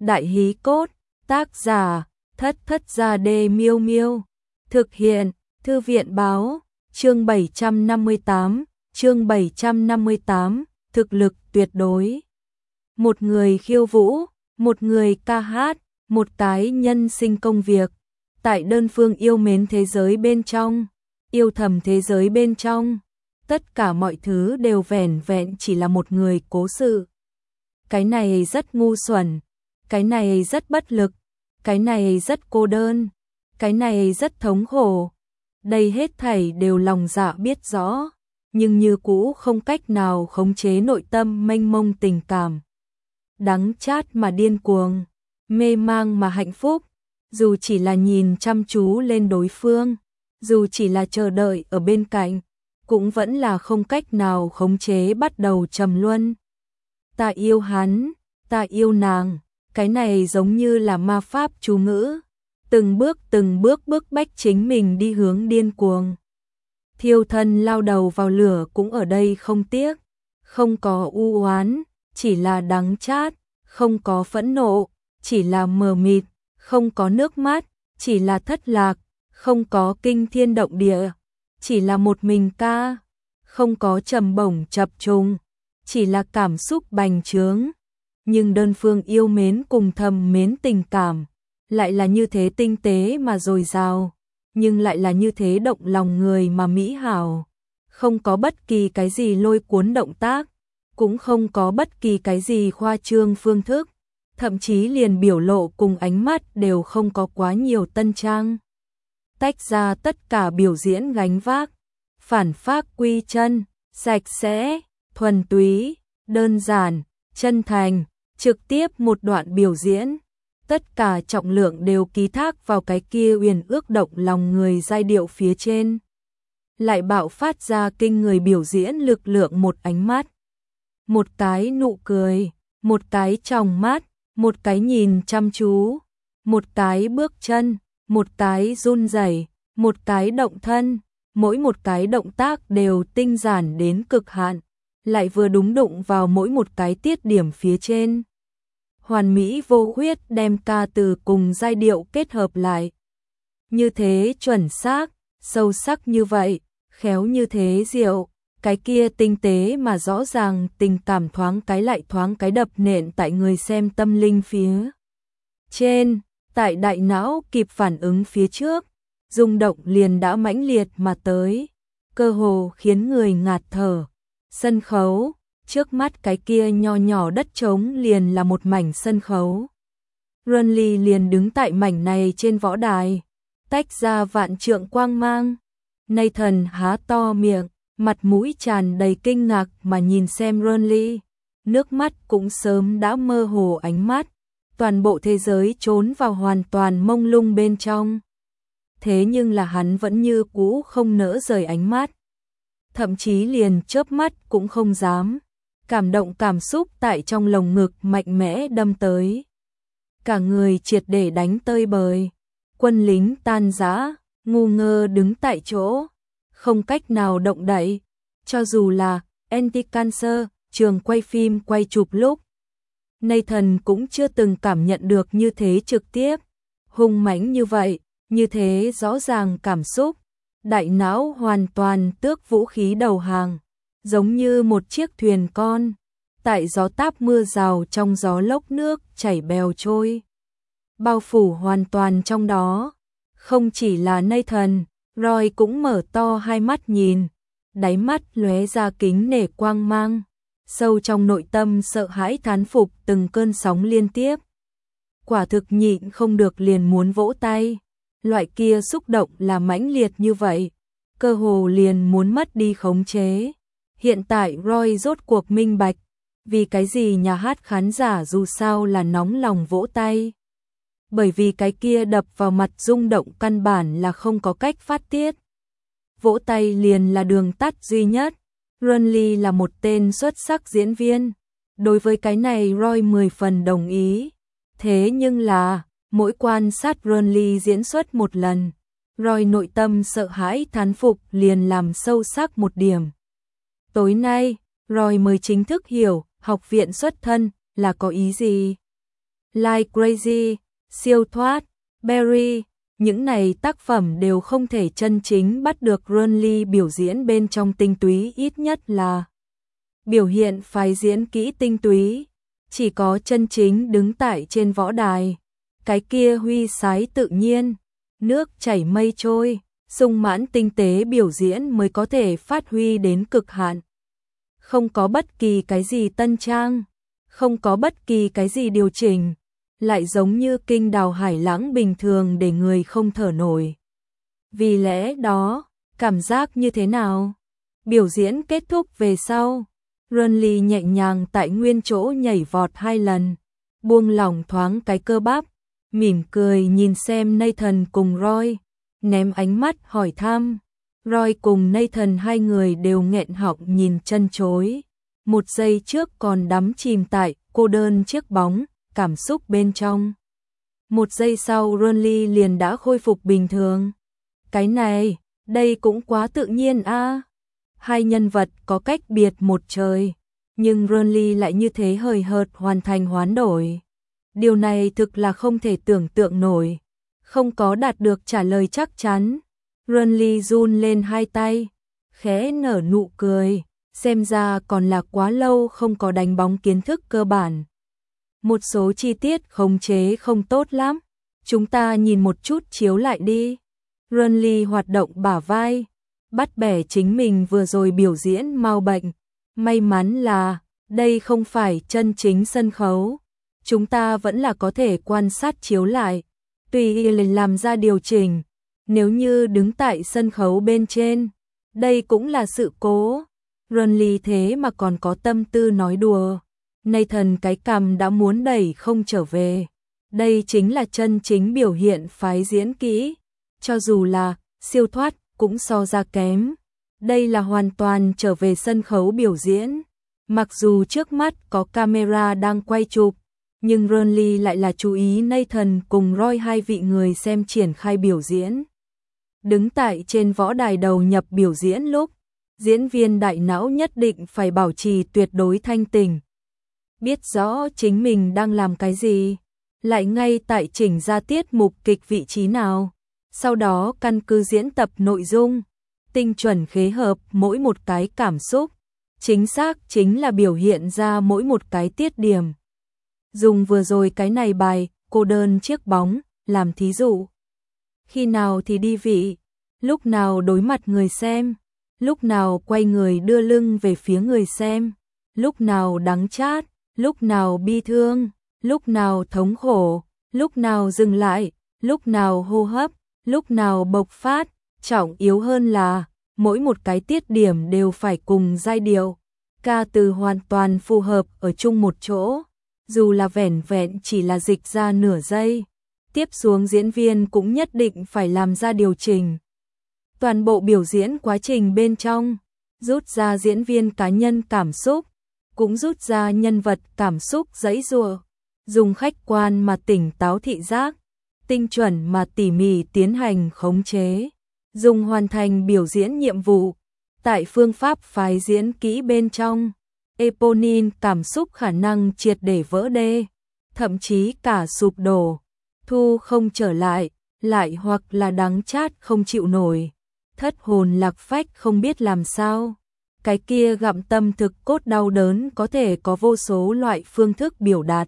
Đại hí cốt, tác giả, Thất Thất Gia Đê Miêu Miêu. Thực hiện, Thư viện báo, chương 758, thực lực tuyệt đối. Một người khiêu vũ, một người ca hát, một cái nhân sinh công việc. Tại đơn phương yêu mến thế giới bên trong, yêu thầm thế giới bên trong, tất cả mọi thứ đều vẻn vẹn chỉ là một người cố sự. Cái này rất ngu xuẩn, cái này rất bất lực, cái này rất cô đơn, cái này rất thống khổ. Đây hết thảy đều lòng dạ biết rõ, nhưng như cũ không cách nào khống chế nội tâm mênh mông tình cảm. Đắng chát mà điên cuồng, mê mang mà hạnh phúc, dù chỉ là nhìn chăm chú lên đối phương, dù chỉ là chờ đợi ở bên cạnh, cũng vẫn là không cách nào khống chế bắt đầu trầm luân. Ta yêu hắn, ta yêu nàng, cái này giống như là ma pháp chú ngữ, từng bước bức bách chính mình đi hướng điên cuồng. Thiêu thân lao đầu vào lửa cũng ở đây không tiếc, không có u oán, chỉ là đắng chát, không có phẫn nộ, chỉ là mờ mịt, không có nước mắt, chỉ là thất lạc, không có kinh thiên động địa, chỉ là một mình ca, không có trầm bổng chập trùng, chỉ là cảm xúc bành trướng. Nhưng đơn phương yêu mến cùng thầm mến tình cảm, lại là như thế tinh tế mà dồi dào, nhưng lại là như thế động lòng người mà mỹ hảo. Không có bất kỳ cái gì lôi cuốn động tác, cũng không có bất kỳ cái gì khoa trương phương thức, thậm chí liền biểu lộ cùng ánh mắt đều không có quá nhiều tân trang. Tách ra tất cả biểu diễn gánh vác, phản phác quy chân, sạch sẽ, thuần túy, đơn giản, chân thành, trực tiếp một đoạn biểu diễn. Tất cả trọng lượng đều ký thác vào cái kia uyển ước động lòng người giai điệu phía trên. Lại bạo phát ra kinh người biểu diễn lực lượng, một ánh mắt, một cái nụ cười, một cái tròng mắt, một cái nhìn chăm chú, một cái bước chân, một cái run rẩy, một cái động thân, mỗi một cái động tác đều tinh giản đến cực hạn, lại vừa đúng đụng vào mỗi một cái tiết điểm phía trên. Hoàn mỹ vô khuyết đem ca từ cùng giai điệu kết hợp lại. Như thế chuẩn xác, sâu sắc như vậy, khéo như thế diệu, cái kia tinh tế mà rõ ràng tình cảm thoáng cái lại thoáng cái đập nện tại người xem tâm linh phía trên, tại đại não kịp phản ứng phía trước, rung động liền đã mãnh liệt mà tới, cơ hồ khiến người ngạt thở. Sân khấu, trước mắt cái kia nho nhỏ đất trống liền là một mảnh sân khấu. Runly liền đứng tại mảnh này trên võ đài, tách ra vạn trượng quang mang. Nathan há to miệng, mặt mũi tràn đầy kinh ngạc mà nhìn xem Runly, nước mắt cũng sớm đã mơ hồ ánh mắt, toàn bộ thế giới trốn vào hoàn toàn mông lung bên trong. Thế nhưng là hắn vẫn như cũ không nỡ rời ánh mắt, thậm chí liền chớp mắt cũng không dám. Cảm động cảm xúc tại trong lồng ngực mạnh mẽ đâm tới. Cả người triệt để đánh tơi bời. Quân lính tan rã, ngu ngơ đứng tại chỗ, không cách nào động đậy. Cho dù là Anti-Cancer, trường quay phim quay chụp lúc, Nathan cũng chưa từng cảm nhận được như thế trực tiếp, hung mãnh như vậy, như thế rõ ràng cảm xúc. Đại não hoàn toàn tước vũ khí đầu hàng, giống như một chiếc thuyền con, tại gió táp mưa rào trong gió lốc nước chảy bèo trôi. Bao phủ hoàn toàn trong đó, không chỉ là Nathan, Roy cũng mở to hai mắt nhìn, đáy mắt lóe ra kính nể quang mang, sâu trong nội tâm sợ hãi thán phục từng cơn sóng liên tiếp. Quả thực nhịn không được liền muốn vỗ tay, loại kia xúc động là mãnh liệt như vậy, cơ hồ liền muốn mất đi khống chế. Hiện tại Roy rốt cuộc minh bạch, vì cái gì nhà hát khán giả dù sao là nóng lòng vỗ tay. Bởi vì cái kia đập vào mặt rung động căn bản là không có cách phát tiết. Vỗ tay liền là đường tắt duy nhất. Runly là một tên xuất sắc diễn viên. Đối với cái này Roy 10 phần đồng ý. Thế nhưng là, mỗi quan sát Runly diễn xuất một lần, Roy nội tâm sợ hãi thán phục liền làm sâu sắc một điểm. Tối nay, Roy mới chính thức hiểu học viện xuất thân là có ý gì. Like Crazy, Siêu thoát, Berry, những này tác phẩm đều không thể chân chính bắt được Renly biểu diễn bên trong tinh túy, ít nhất là biểu hiện phái diễn kỹ tinh túy, chỉ có chân chính đứng tại trên võ đài, cái kia huy sái tự nhiên, nước chảy mây trôi, sung mãn tinh tế biểu diễn mới có thể phát huy đến cực hạn. Không có bất kỳ cái gì tân trang, không có bất kỳ cái gì điều chỉnh, lại giống như kinh đào hải lãng bình thường để người không thở nổi. Vì lẽ đó, cảm giác như thế nào? Biểu diễn kết thúc về sau, Renly nhẹ nhàng tại nguyên chỗ nhảy vọt 2 lần, buông lỏng thoáng cái cơ bắp, mỉm cười nhìn xem Nathan cùng Roy, ném ánh mắt hỏi thăm. Roy cùng Nathan hai người đều nghẹn họng nhìn chân chối. Một giây trước còn đắm chìm tại cô đơn chiếc bóng, cảm xúc bên trong. Một giây sau Renly liền đã khôi phục bình thường. Cái này, đây cũng quá tự nhiên a. Hai nhân vật có cách biệt một trời, nhưng Renly lại như thế hời hợt hoàn thành hoán đổi. Điều này thực là không thể tưởng tượng nổi. Không có đạt được trả lời chắc chắn, Renly run lên hai tay, khẽ nở nụ cười, xem ra còn là quá lâu không có đánh bóng kiến thức cơ bản. Một số chi tiết khống chế không tốt lắm, chúng ta nhìn một chút chiếu lại đi. Renly hoạt động bả vai, bắt bẻ chính mình vừa rồi biểu diễn mau bệnh. May mắn là, đây không phải chân chính sân khấu. Chúng ta vẫn là có thể quan sát chiếu lại, tùy làm ra điều chỉnh. Nếu như đứng tại sân khấu bên trên, đây cũng là sự cố. Renly thế mà còn có tâm tư nói đùa. Nathan cái cằm đã muốn đẩy không trở về. Đây chính là chân chính biểu hiện phái diễn kỹ. Cho dù là siêu thoát cũng so ra kém. Đây là hoàn toàn trở về sân khấu biểu diễn. Mặc dù trước mắt có camera đang quay chụp, nhưng Renly lại là chú ý Nathan cùng Roy hai vị người xem triển khai biểu diễn. Đứng tại trên võ đài đầu nhập biểu diễn lúc, diễn viên đại não nhất định phải bảo trì tuyệt đối thanh tỉnh. Biết rõ chính mình đang làm cái gì, lại ngay tại chỉnh ra tiết mục kịch vị trí nào. Sau đó căn cứ diễn tập nội dung, tinh chuẩn khế hợp mỗi một cái cảm xúc, chính xác chính là biểu hiện ra mỗi một cái tiết điểm. Dùng vừa rồi cái này bài, cô đơn chiếc bóng, làm thí dụ. Khi nào thì đi vị, lúc nào đối mặt người xem, lúc nào quay người đưa lưng về phía người xem, lúc nào đắng chát, lúc nào bi thương, lúc nào thống khổ, lúc nào dừng lại, lúc nào hô hấp, lúc nào bộc phát. Trọng yếu hơn là, mỗi một cái tiết điểm đều phải cùng giai điệu, ca từ hoàn toàn phù hợp ở chung một chỗ. Dù là vẻn vẹn chỉ là dịch ra nửa giây, tiếp xuống diễn viên cũng nhất định phải làm ra điều chỉnh. Toàn bộ biểu diễn quá trình bên trong, rút ra diễn viên cá nhân cảm xúc, cũng rút ra nhân vật cảm xúc giãy giụa, dùng khách quan mà tỉnh táo thị giác, tinh chuẩn mà tỉ mỉ tiến hành khống chế, dùng hoàn thành biểu diễn nhiệm vụ. Tại phương pháp phái diễn kỹ bên trong, Eponine cảm xúc khả năng triệt để vỡ đê, thậm chí cả sụp đổ, thu không trở lại, lại hoặc là đắng chát không chịu nổi, thất hồn lạc phách không biết làm sao. Cái kia gặm tâm thực cốt đau đớn có thể có vô số loại phương thức biểu đạt.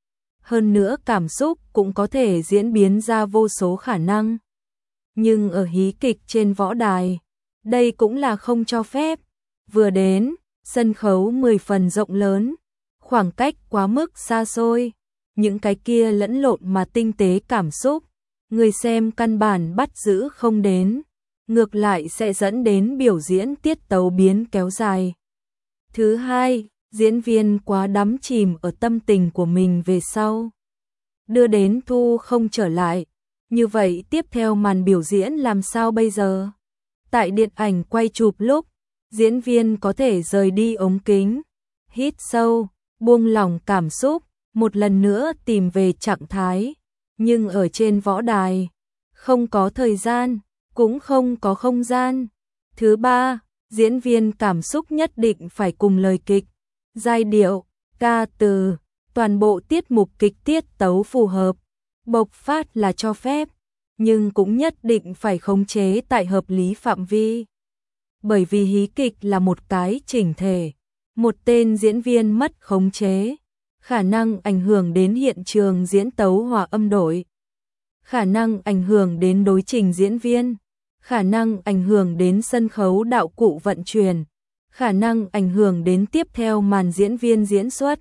Hơn nữa cảm xúc cũng có thể diễn biến ra vô số khả năng. Nhưng ở hí kịch trên võ đài, đây cũng là không cho phép. Vừa đến, sân khấu 10 phần rộng lớn, khoảng cách quá mức xa xôi, những cái kia lẫn lộn mà tinh tế cảm xúc, người xem căn bản bắt giữ không đến, ngược lại sẽ dẫn đến biểu diễn tiết tấu biến kéo dài. Thứ hai, diễn viên quá đắm chìm ở tâm tình của mình về sau, đưa đến thu không trở lại. Như vậy tiếp theo màn biểu diễn làm sao bây giờ? Tại điện ảnh quay chụp lúc, diễn viên có thể rời đi ống kính, hít sâu, buông lỏng cảm xúc, một lần nữa tìm về trạng thái. Nhưng ở trên võ đài, không có thời gian, cũng không có không gian. Thứ ba, diễn viên cảm xúc nhất định phải cùng lời kịch, giai điệu, ca từ, toàn bộ tiết mục kịch tiết tấu phù hợp, bộc phát là cho phép, nhưng cũng nhất định phải khống chế tại hợp lý phạm vi. Bởi vì hí kịch là một cái chỉnh thể, một tên diễn viên mất khống chế, khả năng ảnh hưởng đến hiện trường diễn tấu hòa âm đổi, khả năng ảnh hưởng đến đối trình diễn viên, khả năng ảnh hưởng đến sân khấu đạo cụ vận chuyển, khả năng ảnh hưởng đến tiếp theo màn diễn viên diễn xuất.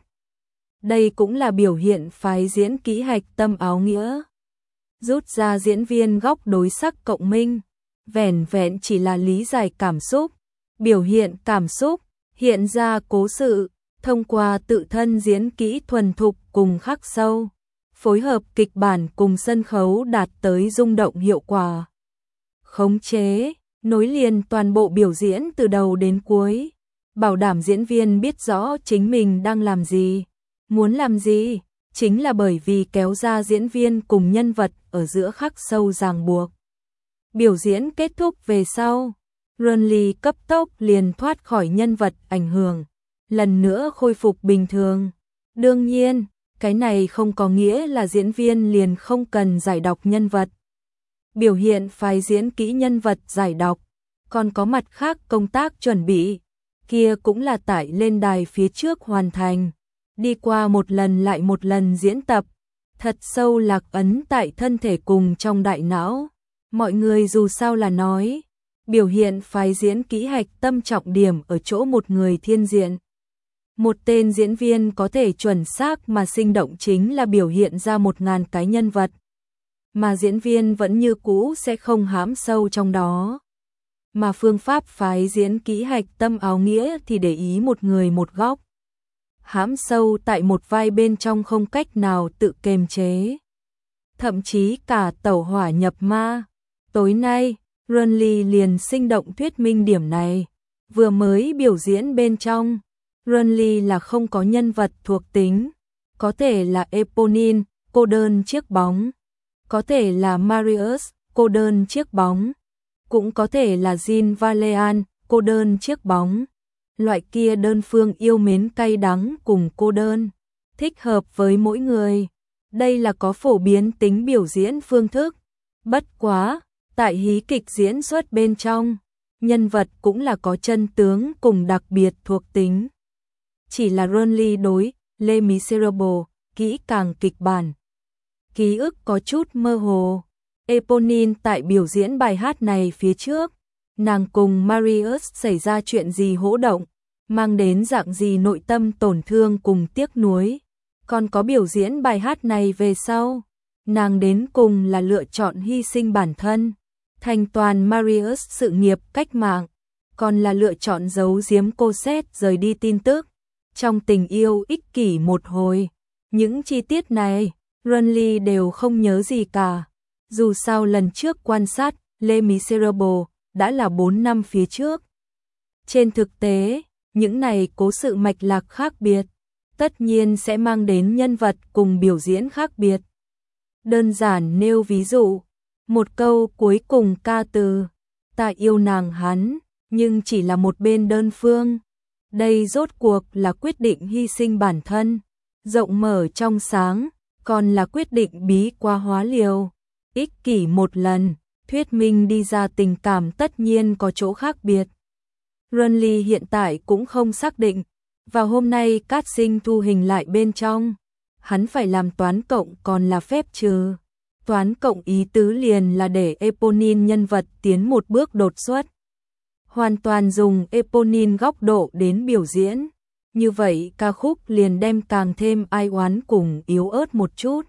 Đây cũng là biểu hiện phái diễn kỹ hạch tâm áo nghĩa. Rút ra diễn viên góc đối sắc cộng minh, vẻn vẹn chỉ là lý giải cảm xúc, biểu hiện cảm xúc, hiện ra cố sự, thông qua tự thân diễn kỹ thuần thục cùng khắc sâu, phối hợp kịch bản cùng sân khấu đạt tới rung động hiệu quả. Khống chế, nối liền toàn bộ biểu diễn từ đầu đến cuối, bảo đảm diễn viên biết rõ chính mình đang làm gì, muốn làm gì, chính là bởi vì kéo ra diễn viên cùng nhân vật ở giữa khắc sâu ràng buộc. Biểu diễn kết thúc về sau, Renly cấp tốc liền thoát khỏi nhân vật ảnh hưởng, lần nữa khôi phục bình thường. Đương nhiên, cái này không có nghĩa là diễn viên liền không cần giải đọc nhân vật. Biểu hiện phải diễn kỹ nhân vật giải đọc, còn có mặt khác công tác chuẩn bị, kia cũng là tải lên đài phía trước hoàn thành, đi qua một lần lại một lần diễn tập, thật sâu lạc ấn tại thân thể cùng trong đại não. Mọi người dù sao là nói, biểu hiện phải diễn kỹ hạch tâm trọng điểm ở chỗ một người thiên diện. Một tên diễn viên có thể chuẩn xác mà sinh động chính là biểu hiện ra 1000 cái nhân vật, mà diễn viên vẫn như cũ sẽ không hãm sâu trong đó. Mà phương pháp phái diễn kỹ hạch tâm áo nghĩa thì để ý một người một góc, hãm sâu tại một vai bên trong không cách nào tự kiềm chế, thậm chí cả tẩu hỏa nhập ma. Tối nay, Renly liền sinh động thuyết minh điểm này. Vừa mới biểu diễn bên trong, Renly là không có nhân vật thuộc tính, có thể là Eponine, cô đơn chiếc bóng, có thể là Marius, cô đơn chiếc bóng, cũng có thể là Jean Valjean, cô đơn chiếc bóng. Loại kia đơn phương yêu mến cay đắng cùng cô đơn, thích hợp với mỗi người. Đây là có phổ biến tính biểu diễn phương thức. Bất quá, tại hí kịch diễn xuất bên trong, nhân vật cũng là có chân tướng cùng đặc biệt thuộc tính. Chỉ là Renly đối Les Misérables kỹ càng kịch bản, ký ức có chút mơ hồ. Eponine tại biểu diễn bài hát này phía trước, nàng cùng Marius xảy ra chuyện gì hỗn động, mang đến dạng gì nội tâm tổn thương cùng tiếc nuối. Còn có biểu diễn bài hát này về sau, nàng đến cùng là lựa chọn hy sinh bản thân, thành toàn Marius sự nghiệp cách mạng, còn là lựa chọn giấu giếm Cosette rời đi tin tức, trong tình yêu ích kỷ một hồi. Những chi tiết này, Renly đều không nhớ gì cả. Dù sao lần trước quan sát Les Misérables đã là 4 năm phía trước. Trên thực tế, những này cố sự mạch lạc khác biệt, tất nhiên sẽ mang đến nhân vật cùng biểu diễn khác biệt. Đơn giản nêu ví dụ, một câu cuối cùng ca từ, ta yêu nàng hắn, nhưng chỉ là một bên đơn phương. Đây rốt cuộc là quyết định hy sinh bản thân, rộng mở trong sáng, còn là quyết định bí quá hóa liều, ích kỷ một lần, thuyết minh đi ra tình cảm tất nhiên có chỗ khác biệt. Renly hiện tại cũng không xác định, và hôm nay cát sinh thu hình lại bên trong, hắn phải làm toán cộng còn là phép trừ. Toán cộng ý tứ liền là để Eponine nhân vật tiến một bước đột xuất. Hoàn toàn dùng Eponine góc độ đến biểu diễn. Như vậy ca khúc liền đem càng thêm ai oán cùng yếu ớt một chút.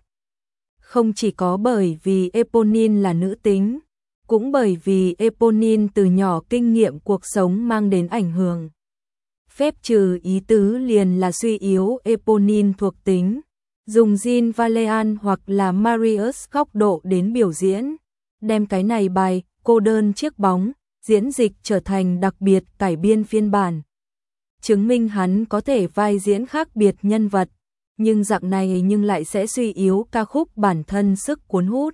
Không chỉ có bởi vì Eponine là nữ tính, cũng bởi vì Eponine từ nhỏ kinh nghiệm cuộc sống mang đến ảnh hưởng. Phép trừ ý tứ liền là suy yếu Eponine thuộc tính, dùng Jean Valjean hoặc là Marius góc độ đến biểu diễn, đem cái này bài cô đơn chiếc bóng diễn dịch trở thành đặc biệt cải biên phiên bản. Chứng minh hắn có thể vai diễn khác biệt nhân vật, nhưng dạng này nhưng lại sẽ suy yếu ca khúc bản thân sức cuốn hút.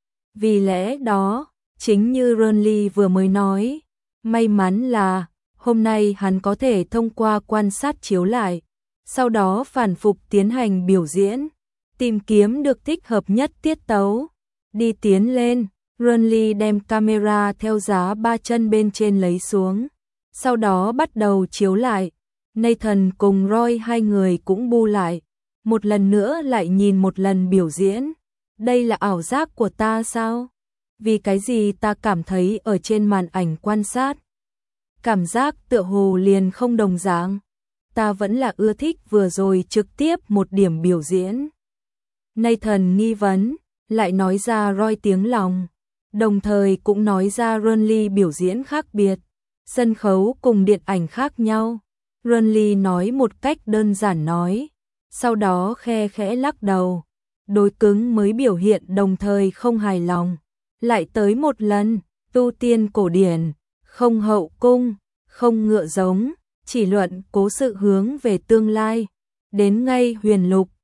Vì lẽ đó, chính như Renly vừa mới nói, may mắn là hôm nay hắn có thể thông qua quan sát chiếu lại, sau đó phản phục tiến hành biểu diễn, tìm kiếm được thích hợp nhất tiết tấu. Đi tiến lên, Renly đem camera theo giá 3 chân bên trên lấy xuống, sau đó bắt đầu chiếu lại. Nathan cùng Roy hai người cũng bu lại, một lần nữa lại nhìn một lần biểu diễn. Đây là ảo giác của ta sao? Vì cái gì ta cảm thấy ở trên màn ảnh quan sát, cảm giác tựa hồ liền không đồng dạng. Ta vẫn là ưa thích vừa rồi trực tiếp một điểm biểu diễn. Nathan nghi vấn, lại nói ra Roy tiếng lòng, đồng thời cũng nói ra Renly biểu diễn khác biệt, sân khấu cùng điện ảnh khác nhau. Renly nói một cách đơn giản nói, sau đó khe khẽ lắc đầu, đối cứng mới biểu hiện đồng thời không hài lòng. Lại tới một lần, tu tiên cổ điển, không hậu cung, không ngựa giống, chỉ luận cố sự hướng về tương lai, đến ngay huyền lục,